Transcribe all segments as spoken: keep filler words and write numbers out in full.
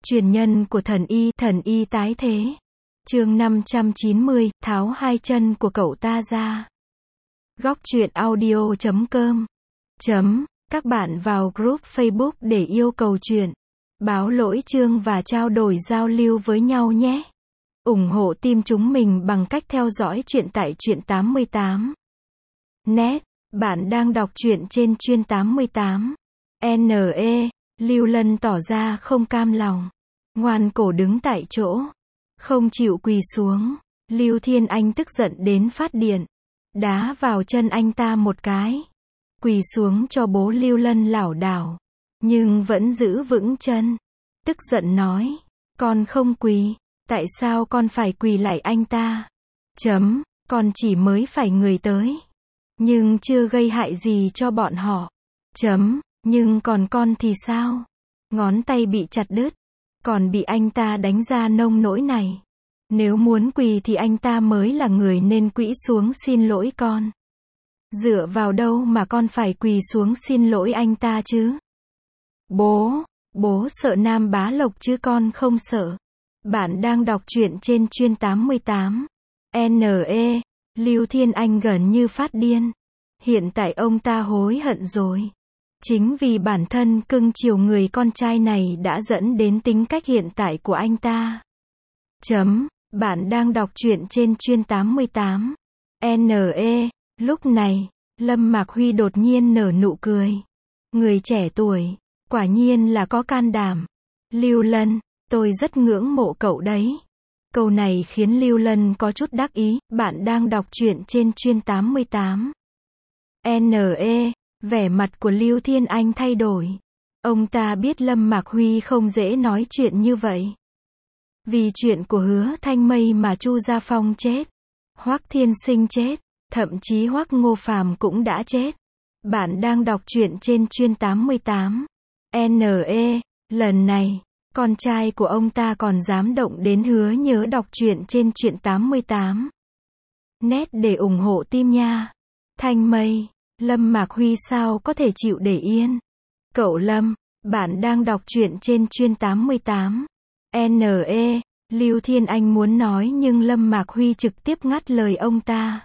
Truyền nhân của thần y, thần y tái thế. Chương năm trăm chín mươi, tháo hai chân của cậu ta ra. Góc truyện audio chấm com. Chấm, các bạn vào group Facebook để yêu cầu chuyện, báo lỗi chương và trao đổi giao lưu với nhau nhé. ủng hộ team chúng mình bằng cách theo dõi chuyện tại Truyện tám mươi tám net. Bạn đang đọc truyện trên Truyện tám mươi tám net. Lưu Lân tỏ ra không cam lòng, ngoan cổ đứng tại chỗ, không chịu quỳ xuống. Lưu Thiên Anh tức giận đến phát điên, đá vào chân anh ta một cái. Quỳ xuống cho bố. Lưu Lân lảo đảo, nhưng vẫn giữ vững chân. Tức giận nói, con không quỳ, tại sao con phải quỳ lại anh ta? Chấm, con chỉ mới phải người tới, nhưng chưa gây hại gì cho bọn họ. Chấm, nhưng còn con thì sao? Ngón tay bị chặt đứt, còn bị anh ta đánh ra nông nỗi này. Nếu muốn quỳ thì anh ta mới là người nên quỳ xuống xin lỗi con. Dựa vào đâu mà con phải quỳ xuống xin lỗi anh ta chứ? Bố, bố sợ Nam Bá Lộc chứ con không sợ. Bạn đang đọc truyện trên Truyện tám mươi tám net. Lưu Thiên Anh gần như phát điên. Hiện tại ông ta hối hận rồi. Chính vì bản thân cưng chiều người con trai này đã dẫn đến tính cách hiện tại của anh ta. Chấm, bạn đang đọc truyện trên Truyện tám mươi tám net. Lúc này, Lâm Mạc Huy đột nhiên nở nụ cười. Người trẻ tuổi, quả nhiên là có can đảm. Lưu Lân, tôi rất ngưỡng mộ cậu đấy. Câu này khiến Lưu Lân có chút đắc ý. Bạn đang đọc truyện trên Truyện tám mươi tám net. Vẻ mặt của Lưu Thiên Anh thay đổi. Ông ta biết Lâm Mạc Huy không dễ nói chuyện như vậy. Vì chuyện của Hứa Thanh Mây mà Chu Gia Phong chết, Hoắc Thiên Sinh chết, thậm chí Hoắc Ngô Phàm cũng đã chết. Bạn đang đọc truyện trên Truyện tám mươi tám net. Lần này, con trai của ông ta còn dám động đến Hứa Nhớ đọc truyện trên Truyện tám mươi tám net để ủng hộ team nha. Thanh Mây, Lâm Mạc Huy sao có thể chịu để yên? Cậu Lâm, bạn đang đọc truyện trên Truyện tám mươi tám net. Lưu Thiên Anh muốn nói nhưng Lâm Mạc Huy trực tiếp ngắt lời ông ta.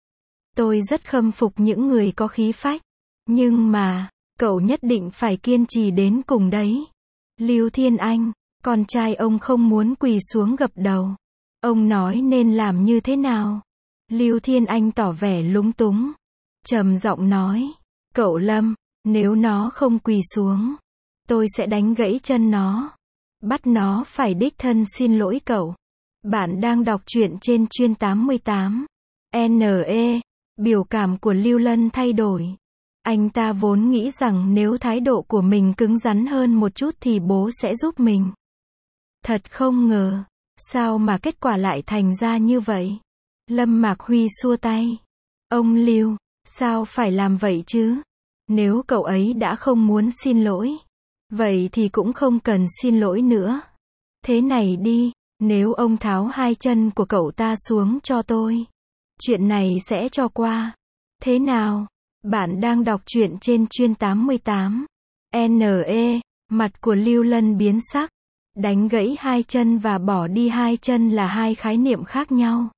Tôi rất khâm phục những người có khí phách, nhưng mà, cậu nhất định phải kiên trì đến cùng đấy. Lưu Thiên Anh, con trai ông không muốn quỳ xuống gập đầu. Ông nói nên làm như thế nào? Lưu Thiên Anh tỏ vẻ lúng túng, trầm giọng nói, cậu Lâm, nếu nó không quỳ xuống, tôi sẽ đánh gãy chân nó, bắt nó phải đích thân xin lỗi cậu. Bạn đang đọc truyện trên Truyện tám mươi tám net. Biểu cảm của Lưu Lân thay đổi. Anh ta vốn nghĩ rằng nếu thái độ của mình cứng rắn hơn một chút thì bố sẽ giúp mình. Thật không ngờ, sao mà kết quả lại thành ra như vậy? Lâm Mạc Huy xua tay. Ông Lưu, sao phải làm vậy chứ? Nếu cậu ấy đã không muốn xin lỗi, vậy thì cũng không cần xin lỗi nữa. Thế này đi, nếu ông tháo hai chân của cậu ta xuống cho tôi, chuyện này sẽ cho qua. Thế nào? Bạn đang đọc truyện trên Truyện tám mươi tám net. Mặt của Lưu Lân biến sắc. Đánh gãy hai chân và bỏ đi hai chân là hai khái niệm khác nhau.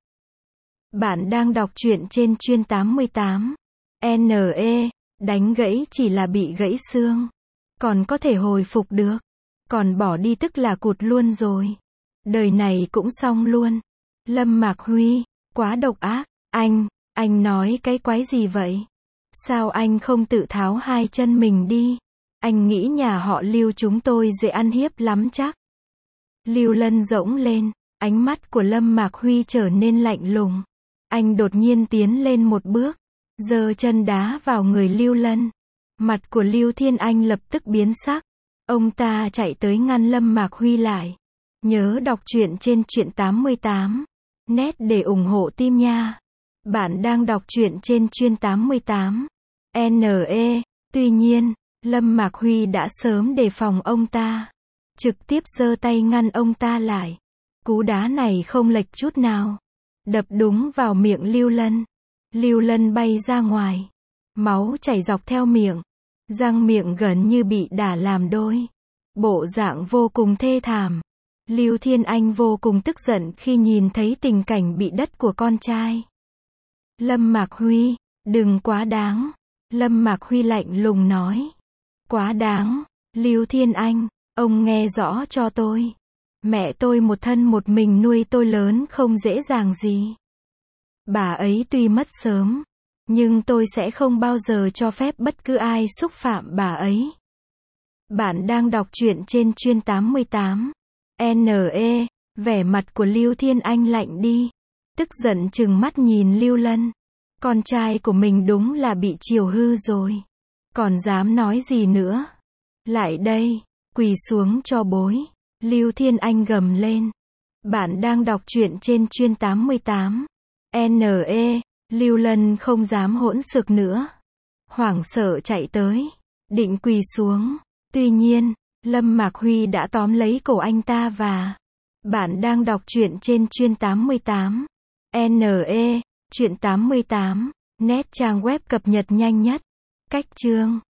Bạn đang đọc truyện trên Truyện tám mươi tám net. Đánh gãy chỉ là bị gãy xương, còn có thể hồi phục được. Còn bỏ đi tức là cụt luôn rồi. Đời này cũng xong luôn. Lâm Mạc Huy, quá độc ác. Anh, anh nói cái quái gì vậy? Sao anh không tự tháo hai chân mình đi? Anh nghĩ nhà họ Lưu chúng tôi dễ ăn hiếp lắm chắc. Lưu Lân rỗng lên, ánh mắt của Lâm Mạc Huy trở nên lạnh lùng. Anh đột nhiên tiến lên một bước, giơ chân đá vào người Lưu Lân. Mặt của Lưu Thiên Anh lập tức biến sắc. Ông ta chạy tới ngăn Lâm Mạc Huy lại. Nhớ đọc truyện trên Truyện tám mươi tám net để ủng hộ team nha. Bạn đang đọc truyện trên Truyện tám mươi tám net. Tuy nhiên, Lâm Mạc Huy đã sớm đề phòng ông ta, trực tiếp giơ tay ngăn ông ta lại. Cú đá này không lệch chút nào, đập đúng vào miệng Lưu Lân. Lưu Lân bay ra ngoài, máu chảy dọc theo miệng, răng miệng gần như bị đả làm đôi. Bộ dạng vô cùng thê thảm. Lưu Thiên Anh vô cùng tức giận khi nhìn thấy tình cảnh bị đất của con trai. Lâm Mạc Huy, đừng quá đáng. Lâm Mạc Huy lạnh lùng nói. Quá đáng. Lưu Thiên Anh, ông nghe rõ cho tôi. Mẹ tôi một thân một mình nuôi tôi lớn không dễ dàng gì. Bà ấy tuy mất sớm, nhưng tôi sẽ không bao giờ cho phép bất cứ ai xúc phạm bà ấy. Bạn đang đọc truyện trên Chuyên tám mươi tám. N E, vẻ mặt của Lưu Thiên Anh lạnh đi. Tức giận trừng mắt nhìn Lưu Lân. Con trai của mình đúng là bị chiều hư rồi. Còn dám nói gì nữa? Lại đây, quỳ xuống cho bối. Lưu Thiên Anh gầm lên. Bạn đang đọc truyện trên Chuyên tám mươi tám. N E, Lưu Lân không dám hỗn xược nữa. Hoảng sợ chạy tới, định quỳ xuống. Tuy nhiên, Lâm Mạc Huy đã tóm lấy cổ anh ta và... Bạn đang đọc truyện trên Chuyên tám mươi tám. N E, Truyện tám mươi tám, net trang web cập nhật nhanh nhất. Cách chương